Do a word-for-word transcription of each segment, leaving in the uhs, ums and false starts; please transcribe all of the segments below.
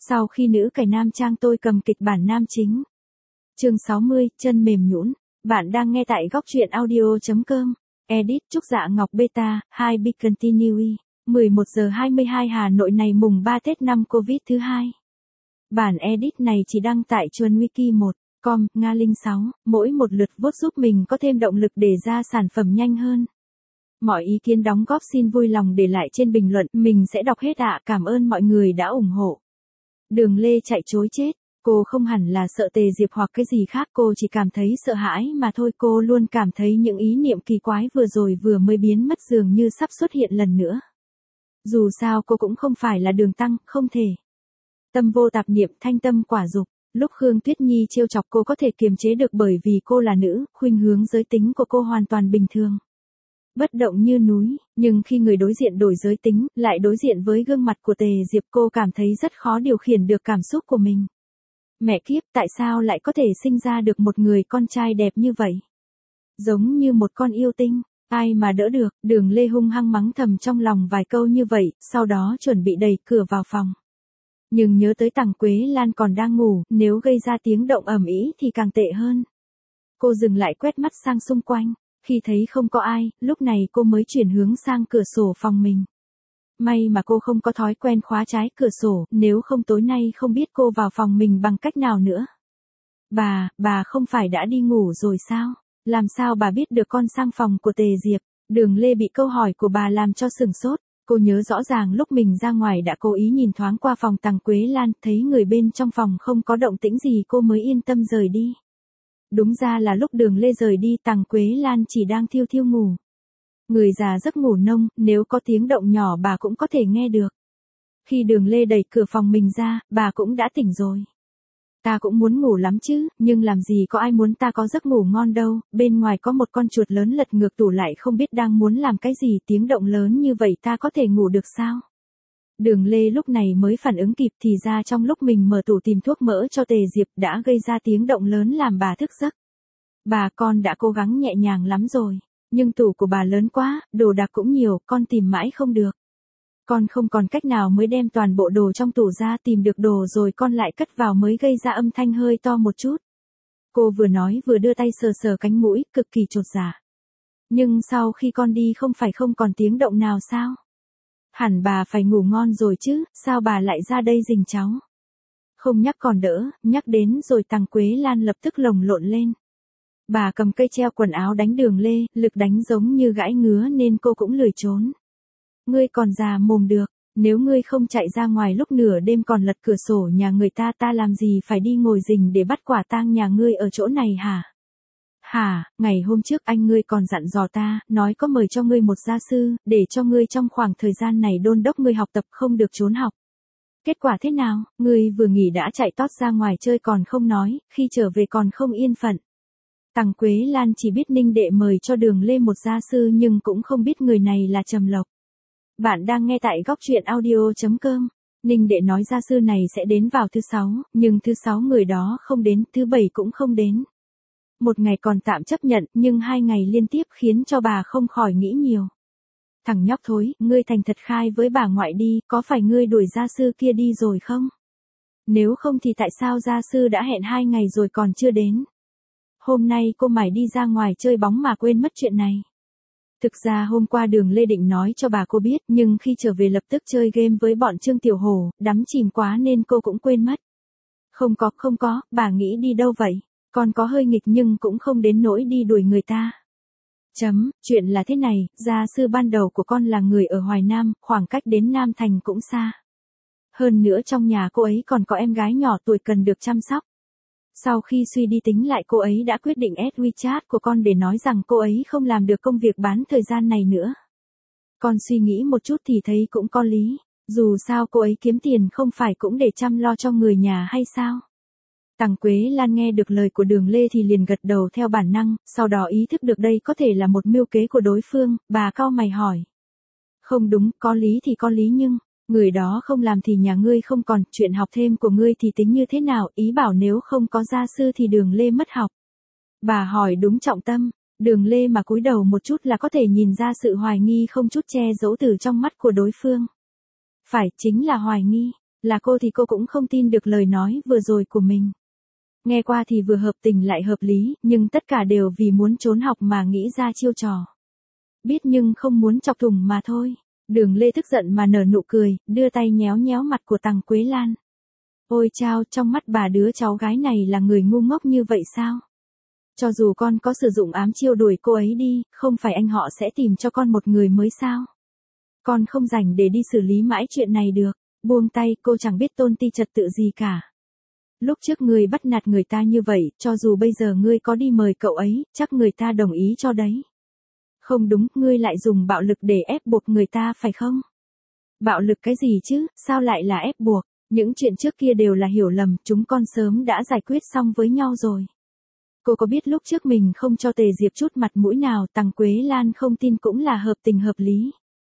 Sau khi nữ cải nam trang tôi cầm kịch bản nam chính. Chương sáu mươi, chân mềm nhũn. Bạn đang nghe tại góc truyện audio chấm com. Edit Trúc Dạ Ngọc Beta, hai be continue. mười một giờ hai mươi hai Hà Nội này mùng ba Tết năm Covid thứ hai. Bản edit này chỉ đăng tại chuồn wiki một chấm com, Nga Linh sáu, mỗi một lượt vote giúp mình có thêm động lực để ra sản phẩm nhanh hơn. Mọi ý kiến đóng góp xin vui lòng để lại trên bình luận, mình sẽ đọc hết ạ. Cảm ơn mọi người đã ủng hộ. Đường Lê chạy trối chết, cô không hẳn là sợ Tề Diệp hoặc cái gì khác, cô chỉ cảm thấy sợ hãi mà thôi. Cô luôn cảm thấy những ý niệm kỳ quái vừa rồi vừa mới biến mất dường như sắp xuất hiện lần nữa. Dù sao cô cũng không phải là Đường Tăng, không thể. Tâm vô tạp niệm, thanh tâm quả dục. Lúc Khương Tuyết Nhi trêu chọc cô có thể kiềm chế được bởi vì cô là nữ, khuynh hướng giới tính của cô hoàn toàn bình thường. Bất động như núi, nhưng khi người đối diện đổi giới tính, lại đối diện với gương mặt của Tề Diệp, cô cảm thấy rất khó điều khiển được cảm xúc của mình. Mẹ kiếp, tại sao lại có thể sinh ra được một người con trai đẹp như vậy? Giống như một con yêu tinh, ai mà đỡ được. Đường Lê hung hăng mắng thầm trong lòng vài câu như vậy, sau đó chuẩn bị đẩy cửa vào phòng. Nhưng nhớ tới Tằng Quế Lan còn đang ngủ, nếu gây ra tiếng động ầm ĩ thì càng tệ hơn. Cô dừng lại quét mắt sang xung quanh. Khi thấy không có ai, lúc này cô mới chuyển hướng sang cửa sổ phòng mình. May mà cô không có thói quen khóa trái cửa sổ, nếu không tối nay không biết cô vào phòng mình bằng cách nào nữa. Bà, bà không phải đã đi ngủ rồi sao? Làm sao bà biết được con sang phòng của Tề Diệp? Đường Lê bị câu hỏi của bà làm cho sửng sốt. Cô nhớ rõ ràng lúc mình ra ngoài đã cố ý nhìn thoáng qua phòng Tằng Quế Lan, thấy người bên trong phòng không có động tĩnh gì cô mới yên tâm rời đi. Đúng ra là lúc Đường Lê rời đi, Tằng Quế Lan chỉ đang thiêu thiêu ngủ. Người già giấc ngủ nông, nếu có tiếng động nhỏ bà cũng có thể nghe được. Khi Đường Lê đẩy cửa phòng mình ra, bà cũng đã tỉnh rồi. Ta cũng muốn ngủ lắm chứ, nhưng làm gì có ai muốn ta có giấc ngủ ngon đâu, bên ngoài có một con chuột lớn lật ngược tủ lại không biết đang muốn làm cái gì, tiếng động lớn như vậy ta có thể ngủ được sao? Đường Lê lúc này mới phản ứng kịp, thì ra trong lúc mình mở tủ tìm thuốc mỡ cho Tề Diệp đã gây ra tiếng động lớn làm bà thức giấc. Bà, con đã cố gắng nhẹ nhàng lắm rồi, nhưng tủ của bà lớn quá, đồ đạc cũng nhiều, con tìm mãi không được. Con không còn cách nào mới đem toàn bộ đồ trong tủ ra, tìm được đồ rồi con lại cất vào mới gây ra âm thanh hơi to một chút. Cô vừa nói vừa đưa tay sờ sờ cánh mũi, cực kỳ chột dạ. Nhưng sau khi con đi không phải không còn tiếng động nào sao? Hẳn bà phải ngủ ngon rồi chứ, sao bà lại ra đây rình cháu? Không nhắc còn đỡ, nhắc đến rồi Tằng Quế Lan lập tức lồng lộn lên. Bà cầm cây treo quần áo đánh Đường Lê, lực đánh giống như gãi ngứa nên cô cũng lười trốn. Ngươi còn già mồm được, nếu ngươi không chạy ra ngoài lúc nửa đêm còn lật cửa sổ nhà người ta, ta làm gì phải đi ngồi rình để bắt quả tang nhà ngươi ở chỗ này hả? Hả, ngày hôm trước anh ngươi còn dặn dò ta, nói có mời cho ngươi một gia sư, để cho ngươi trong khoảng thời gian này đôn đốc ngươi học tập không được trốn học. Kết quả thế nào, ngươi vừa nghỉ đã chạy tót ra ngoài chơi còn không nói, khi trở về còn không yên phận. Tằng Quế Lan chỉ biết Ninh Đệ mời cho Đường Lê một gia sư nhưng cũng không biết người này là Trầm Lộc. Bạn đang nghe tại góc truyện audio chấm com. Ninh Đệ nói gia sư này sẽ đến vào thứ sáu, nhưng thứ sáu người đó không đến, thứ bảy cũng không đến. Một ngày còn tạm chấp nhận, nhưng hai ngày liên tiếp khiến cho bà không khỏi nghĩ nhiều. Thằng nhóc thối, ngươi thành thật khai với bà ngoại đi, có phải ngươi đuổi gia sư kia đi rồi không? Nếu không thì tại sao gia sư đã hẹn hai ngày rồi còn chưa đến? Hôm nay cô mải đi ra ngoài chơi bóng mà quên mất chuyện này. Thực ra hôm qua Đường Lê định nói cho bà cô biết, nhưng khi trở về lập tức chơi game với bọn Trương Tiểu Hổ, đắm chìm quá nên cô cũng quên mất. Không có, không có, bà nghĩ đi đâu vậy? Con có hơi nghịch nhưng cũng không đến nỗi đi đuổi người ta. Chấm, chuyện là thế này, gia sư ban đầu của con là người ở Hoài Nam, khoảng cách đến Nam Thành cũng xa. Hơn nữa trong nhà cô ấy còn có em gái nhỏ tuổi cần được chăm sóc. Sau khi suy đi tính lại cô ấy đã quyết định add WeChat của con để nói rằng cô ấy không làm được công việc bán thời gian này nữa. Con suy nghĩ một chút thì thấy cũng có lý, dù sao cô ấy kiếm tiền không phải cũng để chăm lo cho người nhà hay sao? Tằng Quế Lan nghe được lời của Đường Lê thì liền gật đầu theo bản năng, sau đó ý thức được đây có thể là một mưu kế của đối phương, bà cau mày hỏi. Không đúng, có lý thì có lý nhưng, người đó không làm thì nhà ngươi không còn, chuyện học thêm của ngươi thì tính như thế nào, ý bảo nếu không có gia sư thì Đường Lê mất học. Bà hỏi đúng trọng tâm, Đường Lê mà cúi đầu một chút là có thể nhìn ra sự hoài nghi không chút che giấu từ trong mắt của đối phương. Phải, chính là hoài nghi. Là cô thì cô cũng không tin được lời nói vừa rồi của mình. Nghe qua thì vừa hợp tình lại hợp lý, nhưng tất cả đều vì muốn trốn học mà nghĩ ra chiêu trò. Biết nhưng không muốn chọc thủng mà thôi. Đường Lê tức giận mà nở nụ cười, đưa tay nhéo nhéo mặt của Tằng Quế Lan. Ôi chao, trong mắt bà đứa cháu gái này là người ngu ngốc như vậy sao? Cho dù con có sử dụng ám chiêu đuổi cô ấy đi, không phải anh họ sẽ tìm cho con một người mới sao? Con không rảnh để đi xử lý mãi chuyện này được. Buông tay, cô chẳng biết tôn ti trật tự gì cả. Lúc trước ngươi bắt nạt người ta như vậy, cho dù bây giờ ngươi có đi mời cậu ấy, chắc người ta đồng ý cho đấy. Không đúng, ngươi lại dùng bạo lực để ép buộc người ta phải không? Bạo lực cái gì chứ, sao lại là ép buộc? Những chuyện trước kia đều là hiểu lầm, chúng con sớm đã giải quyết xong với nhau rồi. Cô có biết lúc trước mình không cho Tề Diệp chút mặt mũi nào, Tằng Quế Lan không tin cũng là hợp tình hợp lý.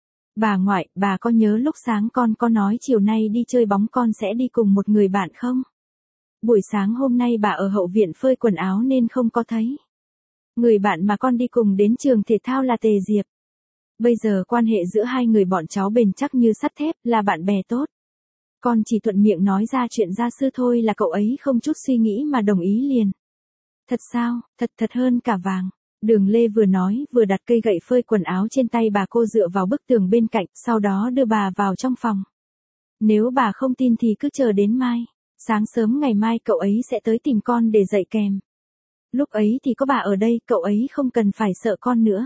Bà ngoại, bà có nhớ lúc sáng con có nói chiều nay đi chơi bóng con sẽ đi cùng một người bạn không? Buổi sáng hôm nay bà ở hậu viện phơi quần áo nên không có thấy. Người bạn mà con đi cùng đến trường thể thao là Tề Diệp. Bây giờ quan hệ giữa hai người bọn cháu bền chắc như sắt thép, là bạn bè tốt. Con chỉ thuận miệng nói ra chuyện gia sư thôi là cậu ấy không chút suy nghĩ mà đồng ý liền. Thật sao, thật thật hơn cả vàng. Đường Lê vừa nói vừa đặt cây gậy phơi quần áo trên tay bà, cô dựa vào bức tường bên cạnh, sau đó đưa bà vào trong phòng. Nếu bà không tin thì cứ chờ đến mai. Sáng sớm ngày mai cậu ấy sẽ tới tìm con để dạy kèm. Lúc ấy thì có bà ở đây, cậu ấy không cần phải sợ con nữa.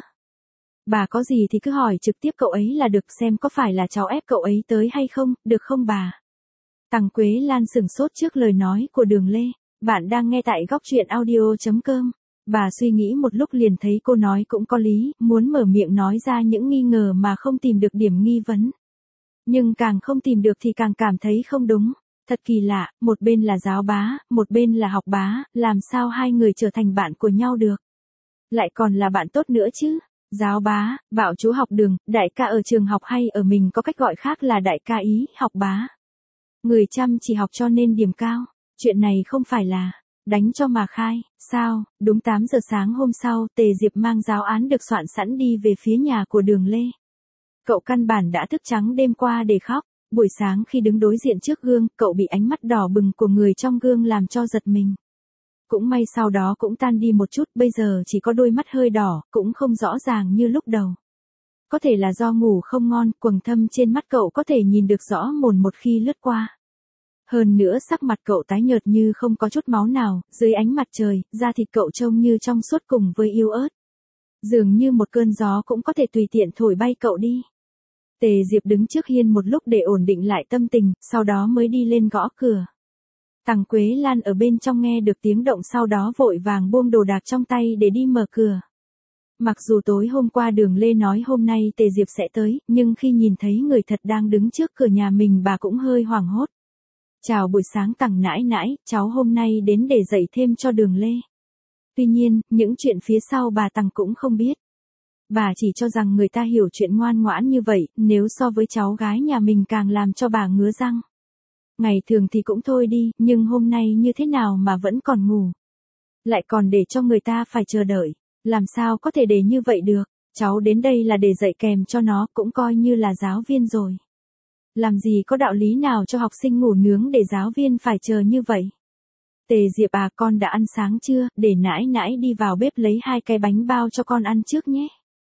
Bà có gì thì cứ hỏi trực tiếp cậu ấy là được, xem có phải là cháu ép cậu ấy tới hay không, được không bà? Tằng Quế Lan sửng sốt trước lời nói của Đường Lê. Bạn đang nghe tại góc truyện audio chấm com. Bà suy nghĩ một lúc liền thấy cô nói cũng có lý, muốn mở miệng nói ra những nghi ngờ mà không tìm được điểm nghi vấn. Nhưng càng không tìm được thì càng cảm thấy không đúng. Thật kỳ lạ, một bên là giáo bá, một bên là học bá, làm sao hai người trở thành bạn của nhau được? Lại còn là bạn tốt nữa chứ? Giáo bá, bảo chú học Đường, đại ca ở trường học hay ở mình có cách gọi khác là đại ca ý, học bá. Người chăm chỉ học cho nên điểm cao. Chuyện này không phải là đánh cho mà khai, sao? Đúng tám giờ sáng hôm sau, Tề Diệp mang giáo án được soạn sẵn đi về phía nhà của Đường Lê. Cậu căn bản đã thức trắng đêm qua để khóc. Buổi sáng khi đứng đối diện trước gương, cậu bị ánh mắt đỏ bừng của người trong gương làm cho giật mình. Cũng may sau đó cũng tan đi một chút, bây giờ chỉ có đôi mắt hơi đỏ, cũng không rõ ràng như lúc đầu. Có thể là do ngủ không ngon, quầng thâm trên mắt cậu có thể nhìn được rõ mồn một khi lướt qua. Hơn nữa sắc mặt cậu tái nhợt như không có chút máu nào, dưới ánh mặt trời, da thịt cậu trông như trong suốt cùng với yếu ớt. Dường như một cơn gió cũng có thể tùy tiện thổi bay cậu đi. Tề Diệp đứng trước hiên một lúc để ổn định lại tâm tình, sau đó mới đi lên gõ cửa. Tằng Quế Lan ở bên trong nghe được tiếng động sau đó vội vàng buông đồ đạc trong tay để đi mở cửa. Mặc dù tối hôm qua Đường Lê nói hôm nay Tề Diệp sẽ tới, nhưng khi nhìn thấy người thật đang đứng trước cửa nhà mình bà cũng hơi hoảng hốt. Chào buổi sáng Tằng nãi nãi, cháu hôm nay đến để dạy thêm cho Đường Lê. Tuy nhiên, những chuyện phía sau bà Tằng cũng không biết. Bà chỉ cho rằng người ta hiểu chuyện ngoan ngoãn như vậy, nếu so với cháu gái nhà mình càng làm cho bà ngứa răng. Ngày thường thì cũng thôi đi, nhưng hôm nay như thế nào mà vẫn còn ngủ. Lại còn để cho người ta phải chờ đợi, làm sao có thể để như vậy được, cháu đến đây là để dạy kèm cho nó, cũng coi như là giáo viên rồi. Làm gì có đạo lý nào cho học sinh ngủ nướng để giáo viên phải chờ như vậy. Tề Diệp à, con đã ăn sáng chưa, để nãi nãi đi vào bếp lấy hai cái bánh bao cho con ăn trước nhé.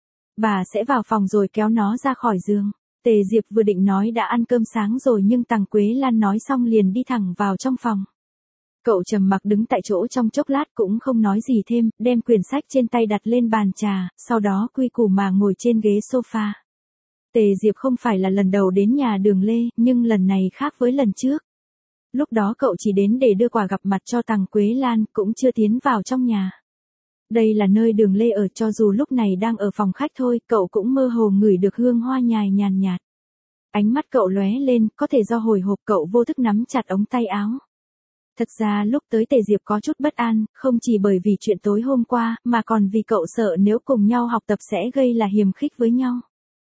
Bà sẽ vào phòng rồi kéo nó ra khỏi giường. Tề Diệp vừa định nói đã ăn cơm sáng rồi nhưng Tằng Quế Lan nói xong liền đi thẳng vào trong phòng. Cậu trầm mặc đứng tại chỗ trong chốc lát cũng không nói gì thêm, đem quyển sách trên tay đặt lên bàn trà, sau đó quy củ mà ngồi trên ghế sofa. Tề Diệp không phải là lần đầu đến nhà Đường Lê, nhưng lần này khác với lần trước. Lúc đó cậu chỉ đến để đưa quà gặp mặt cho Tằng Quế Lan, cũng chưa tiến vào trong nhà. Đây là nơi Đường Lê ở, cho dù lúc này đang ở phòng khách thôi, cậu cũng mơ hồ ngửi được hương hoa nhài nhàn nhạt. Ánh mắt cậu lóe lên, có thể do hồi hộp cậu vô thức nắm chặt ống tay áo. Thật ra lúc tới Tề Diệp có chút bất an, không chỉ bởi vì chuyện tối hôm qua, mà còn vì cậu sợ nếu cùng nhau học tập sẽ gây là hiềm khích với nhau.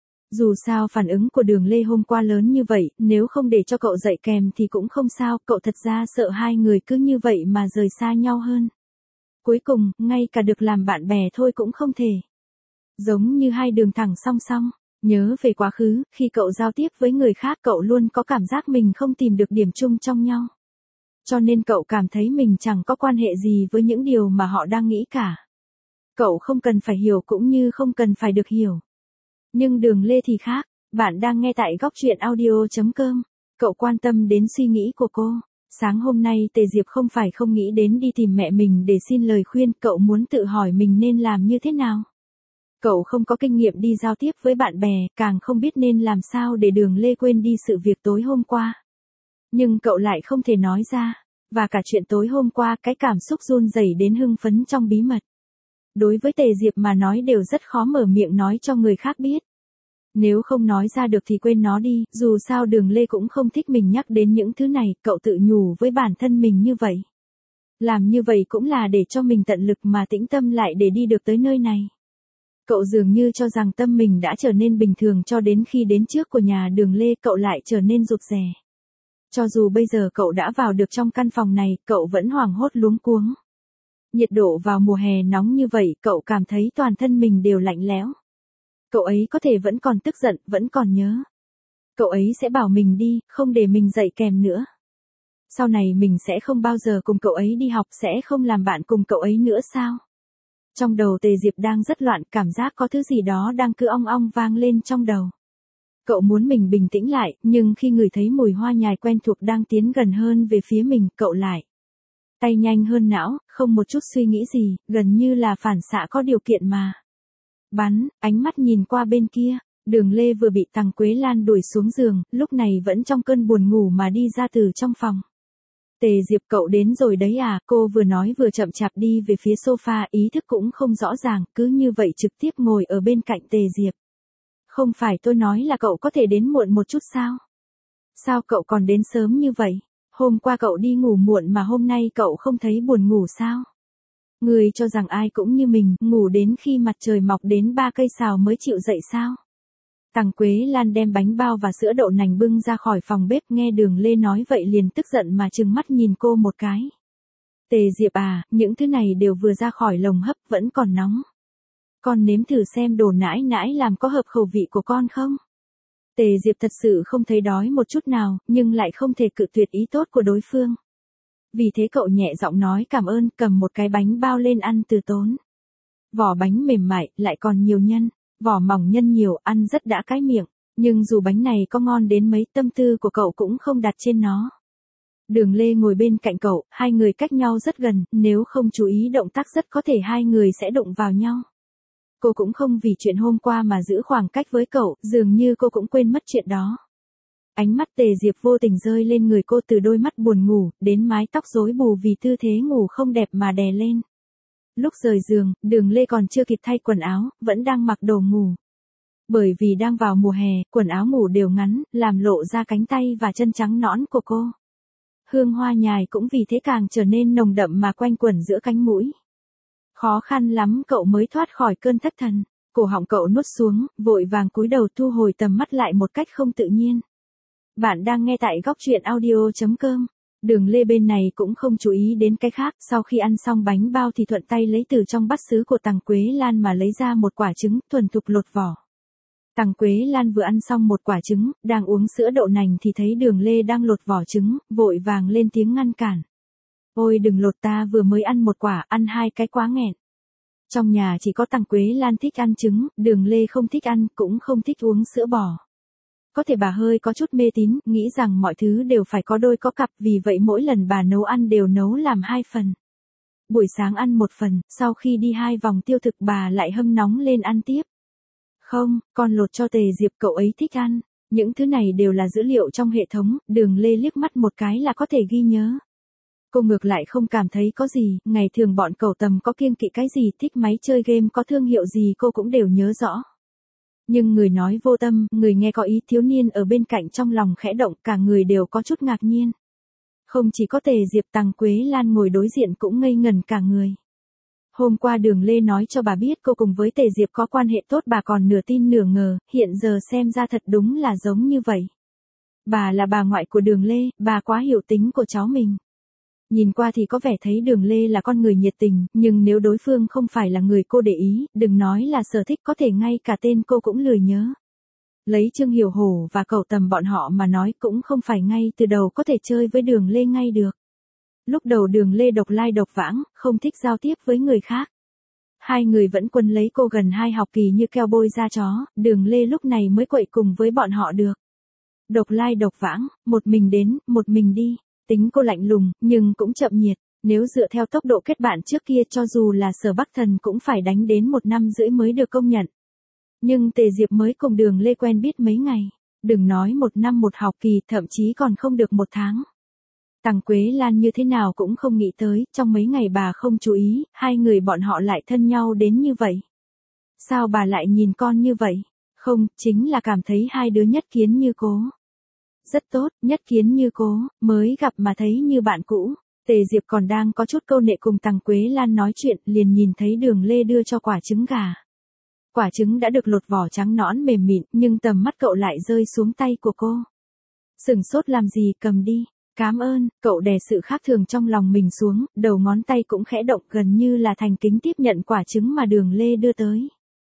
Dù sao phản ứng của Đường Lê hôm qua lớn như vậy, nếu không để cho cậu dạy kèm thì cũng không sao, cậu thật ra sợ hai người cứ như vậy mà rời xa nhau hơn. Cuối cùng, ngay cả được làm bạn bè thôi cũng không thể. Giống như hai đường thẳng song song, Nhớ về quá khứ, khi cậu giao tiếp với người khác cậu luôn có cảm giác mình không tìm được điểm chung trong nhau. Cho nên cậu cảm thấy mình chẳng có quan hệ gì với những điều mà họ đang nghĩ cả. Cậu không cần phải hiểu cũng như không cần phải được hiểu. Nhưng Đường Lê thì khác, bạn đang nghe tại góc truyện audio chấm com. Cậu quan tâm đến suy nghĩ của cô. Sáng hôm nay Tề Diệp không phải không nghĩ đến đi tìm mẹ mình để xin lời khuyên, cậu muốn tự hỏi mình nên làm như thế nào. Cậu không có kinh nghiệm đi giao tiếp với bạn bè, càng không biết nên làm sao để Đường Lê quên đi sự việc tối hôm qua. Nhưng cậu lại không thể nói ra, và cả chuyện tối hôm qua cái cảm xúc run rẩy đến hưng phấn trong bí mật. Đối với Tề Diệp mà nói đều rất khó mở miệng nói cho người khác biết. Nếu không nói ra được thì quên nó đi, dù sao Đường Lê cũng không thích mình nhắc đến những thứ này, cậu tự nhủ với bản thân mình như vậy. Làm như vậy cũng là để cho mình tận lực mà tĩnh tâm lại để đi được tới nơi này. Cậu dường như cho rằng tâm mình đã trở nên bình thường cho đến khi đến trước của nhà Đường Lê cậu lại trở nên rụt rè. Cho dù bây giờ cậu đã vào được trong căn phòng này, cậu vẫn hoảng hốt luống cuống. Nhiệt độ vào mùa hè nóng như vậy, cậu cảm thấy toàn thân mình đều lạnh lẽo. Cậu ấy có thể vẫn còn tức giận, vẫn còn nhớ. Cậu ấy sẽ bảo mình đi, không để mình dậy kèm nữa. Sau này mình sẽ không bao giờ cùng cậu ấy đi học, sẽ không làm bạn cùng cậu ấy nữa sao? Trong đầu Tề Diệp đang rất loạn, cảm giác có thứ gì đó đang cứ ong ong vang lên trong đầu. Cậu muốn mình bình tĩnh lại, nhưng khi ngửi thấy mùi hoa nhài quen thuộc đang tiến gần hơn về phía mình, cậu lại. Tay nhanh hơn não, không một chút suy nghĩ gì, gần như là phản xạ có điều kiện mà. Bắn, ánh mắt nhìn qua bên kia, Đường Lê vừa bị Tằng Quế Lan đuổi xuống giường, lúc này vẫn trong cơn buồn ngủ mà đi ra từ trong phòng. Tề Diệp cậu đến rồi đấy à, cô vừa nói vừa chậm chạp đi về phía sofa, ý thức cũng không rõ ràng, cứ như vậy trực tiếp ngồi ở bên cạnh Tề Diệp. Không phải tôi nói là cậu có thể đến muộn một chút sao? Sao cậu còn đến sớm như vậy? Hôm qua cậu đi ngủ muộn mà hôm nay cậu không thấy buồn ngủ sao? Người cho rằng ai cũng như mình, ngủ đến khi mặt trời mọc đến ba cây sào mới chịu dậy sao? Tằng Quế Lan đem bánh bao và sữa đậu nành bưng ra khỏi phòng bếp, nghe Đường Lê nói vậy liền tức giận mà trừng mắt nhìn cô một cái. Tề Diệp à, những thứ này đều vừa ra khỏi lồng hấp vẫn còn nóng. Con nếm thử xem đồ nãi nãi làm có hợp khẩu vị của con không? Tề Diệp thật sự không thấy đói một chút nào, nhưng lại không thể cự tuyệt ý tốt của đối phương. Vì thế cậu nhẹ giọng nói cảm ơn, cầm một cái bánh bao lên ăn từ tốn. Vỏ bánh mềm mại, lại còn nhiều nhân, vỏ mỏng nhân nhiều, ăn rất đã cái miệng, nhưng dù bánh này có ngon đến mấy, tâm tư của cậu cũng không đặt trên nó. Đường Lê ngồi bên cạnh cậu, hai người cách nhau rất gần, nếu không chú ý động tác rất có thể hai người sẽ đụng vào nhau. Cô cũng không vì chuyện hôm qua mà giữ khoảng cách với cậu, dường như cô cũng quên mất chuyện đó. Ánh mắt Tề Diệp vô tình rơi lên người cô, từ đôi mắt buồn ngủ, đến mái tóc rối bù vì tư thế ngủ không đẹp mà đè lên. Lúc rời giường, Đường Lê còn chưa kịp thay quần áo, vẫn đang mặc đồ ngủ. Bởi vì đang vào mùa hè, quần áo ngủ đều ngắn, làm lộ ra cánh tay và chân trắng nõn của cô. Hương hoa nhài cũng vì thế càng trở nên nồng đậm mà quanh quẩn giữa cánh mũi. Khó khăn lắm cậu mới thoát khỏi cơn thất thần, cổ họng cậu nuốt xuống, vội vàng cúi đầu thu hồi tầm mắt lại một cách không tự nhiên. Bạn đang nghe tại góc truyện audio chấm com. Đường Lê bên này cũng không chú ý đến cái khác, sau khi ăn xong bánh bao thì thuận tay lấy từ trong bát sứ của Tằng Quế Lan mà lấy ra một quả trứng, thuần thục lột vỏ. Tằng Quế Lan vừa ăn xong một quả trứng, đang uống sữa đậu nành thì thấy Đường Lê đang lột vỏ trứng, vội vàng lên tiếng ngăn cản. Ôi đừng lột, ta vừa mới ăn một quả, ăn hai cái quá nghẹn. Trong nhà chỉ có Tằng Quế Lan thích ăn trứng, Đường Lê không thích ăn, cũng không thích uống sữa bò. Có thể bà hơi có chút mê tín, nghĩ rằng mọi thứ đều phải có đôi có cặp, vì vậy mỗi lần bà nấu ăn đều nấu làm hai phần. Buổi sáng ăn một phần, sau khi đi hai vòng tiêu thực bà lại hâm nóng lên ăn tiếp. Không, con lột cho Tề Diệp, cậu ấy thích ăn. Những thứ này đều là dữ liệu trong hệ thống, Đường Lê liếc mắt một cái là có thể ghi nhớ. Cô ngược lại không cảm thấy có gì, ngày thường bọn cẩu tầm có kiêng kỵ cái gì, thích máy chơi game có thương hiệu gì cô cũng đều nhớ rõ. Nhưng người nói vô tâm, người nghe có ý, thiếu niên ở bên cạnh trong lòng khẽ động, cả người đều có chút ngạc nhiên. Không chỉ có Tề Diệp, Tằng Quế Lan ngồi đối diện cũng ngây ngẩn cả người. Hôm qua Đường Lê nói cho bà biết cô cùng với Tề Diệp có quan hệ tốt, bà còn nửa tin nửa ngờ, hiện giờ xem ra thật đúng là giống như vậy. Bà là bà ngoại của Đường Lê, bà quá hiểu tính của cháu mình. Nhìn qua thì có vẻ thấy Đường Lê là con người nhiệt tình, nhưng nếu đối phương không phải là người cô để ý, đừng nói là sở thích, có thể ngay cả tên cô cũng lười nhớ. Lấy Trương Hiểu Hổ và cậu Tầm bọn họ mà nói cũng không phải ngay từ đầu có thể chơi với Đường Lê ngay được. Lúc đầu Đường Lê độc lai độc vãng, không thích giao tiếp với người khác. Hai người vẫn quấn lấy cô gần hai học kỳ như keo bôi da chó, Đường Lê lúc này mới quậy cùng với bọn họ được. Độc lai độc vãng, một mình đến, một mình đi, tính cô lạnh lùng, nhưng cũng chậm nhiệt, nếu dựa theo tốc độ kết bạn trước kia cho dù là Sở Bắc Thần cũng phải đánh đến một năm rưỡi mới được công nhận. Nhưng Tề Diệp mới cùng Đường Lê quen biết mấy ngày, đừng nói một năm một học kỳ, thậm chí còn không được một tháng. Tằng Quế Lan như thế nào cũng không nghĩ tới, trong mấy ngày bà không chú ý, hai người bọn họ lại thân nhau đến như vậy. Sao bà lại nhìn con như vậy? Không, chính là cảm thấy hai đứa nhất kiến như cố. Rất tốt, nhất kiến như cố, mới gặp mà thấy như bạn cũ. Tề Diệp còn đang có chút câu nệ cùng Tằng Quế Lan nói chuyện, liền nhìn thấy Đường Lê đưa cho quả trứng gà. Quả trứng đã được lột vỏ trắng nõn mềm mịn, nhưng tầm mắt cậu lại rơi xuống tay của cô. Sửng sốt làm gì, cầm đi. Cám ơn, cậu đè sự khác thường trong lòng mình xuống, đầu ngón tay cũng khẽ động gần như là thành kính tiếp nhận quả trứng mà Đường Lê đưa tới.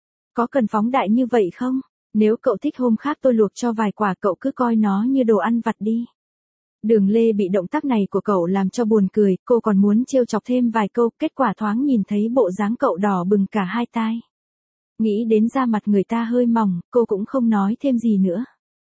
Có cần phóng đại như vậy không? Nếu cậu thích hôm khác tôi luộc cho vài quả, cậu cứ coi nó như đồ ăn vặt đi. Đường Lê bị động tác này của cậu làm cho buồn cười, cô còn muốn trêu chọc thêm vài câu, kết quả thoáng nhìn thấy bộ dáng cậu đỏ bừng cả hai tai. Nghĩ đến da mặt người ta hơi mỏng, cô cũng không nói thêm gì nữa.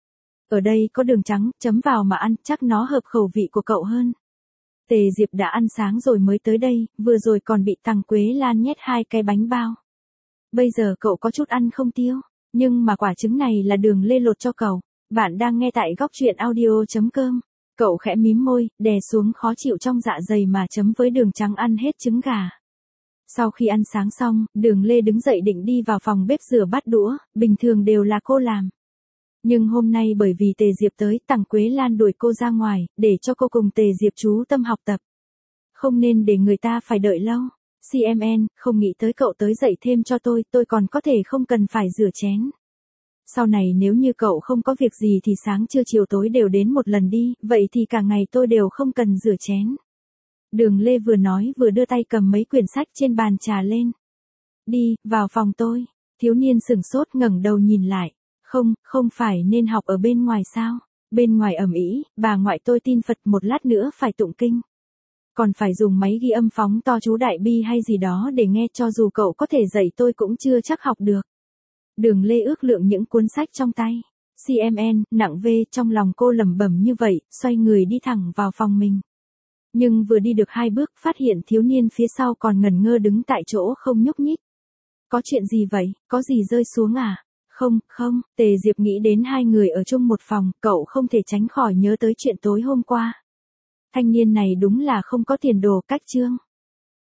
Ở đây có đường trắng, chấm vào mà ăn, chắc nó hợp khẩu vị của cậu hơn. Tề Diệp đã ăn sáng rồi mới tới đây, vừa rồi còn bị Tằng Quế Lan nhét hai cái bánh bao. Bây giờ cậu có chút ăn không tiêu, nhưng mà quả trứng này là Đường Lê lột cho cậu. Bạn đang nghe tại góc truyện audio chấm com. Cậu khẽ mím môi, đè xuống khó chịu trong dạ dày mà chấm với đường trắng ăn hết trứng gà. Sau khi ăn sáng xong, Đường Lê đứng dậy định đi vào phòng bếp rửa bát đũa, bình thường đều là cô làm. Nhưng hôm nay bởi vì Tề Diệp tới, Tằng Quế Lan đuổi cô ra ngoài, để cho cô cùng Tề Diệp chú tâm học tập. Không nên để người ta phải đợi lâu. xê em en, không nghĩ tới cậu tới dậy thêm cho tôi, tôi còn có thể không cần phải rửa chén. Sau này nếu như cậu không có việc gì thì sáng trưa chiều tối đều đến một lần đi, vậy thì cả ngày tôi đều không cần rửa chén. Đường Lê vừa nói vừa đưa tay cầm mấy quyển sách trên bàn trà lên. Đi, vào phòng tôi. Thiếu niên sửng sốt ngẩng đầu nhìn lại. Không, không phải nên học ở bên ngoài sao? Bên ngoài ầm ĩ, bà ngoại tôi tin Phật một lát nữa phải tụng kinh. Còn phải dùng máy ghi âm phóng to chú Đại Bi hay gì đó để nghe, cho dù cậu có thể dạy tôi cũng chưa chắc học được. Đường Lê ước lượng những cuốn sách trong tay. xê em en, nặng V, trong lòng cô lẩm bẩm như vậy, xoay người đi thẳng vào phòng mình. Nhưng vừa đi được hai bước, phát hiện thiếu niên phía sau còn ngẩn ngơ đứng tại chỗ không nhúc nhích. Có chuyện gì vậy, có gì rơi xuống à? Không, không, Tề Diệp nghĩ đến hai người ở chung một phòng, cậu không thể tránh khỏi nhớ tới chuyện tối hôm qua. Thanh niên này đúng là không có tiền đồ, cách trương.